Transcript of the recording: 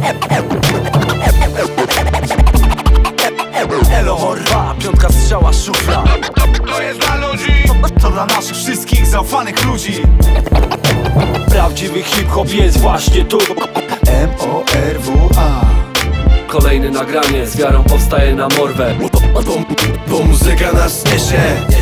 Elo Morwa, piątka strzała szufla. To jest dla ludzi, To dla naszych wszystkich zaufanych ludzi. Prawdziwy hip-hop jest właśnie tu. MORWA. Kolejne nagranie z wiarą powstaje na morwę. bo muzyka nas niesie.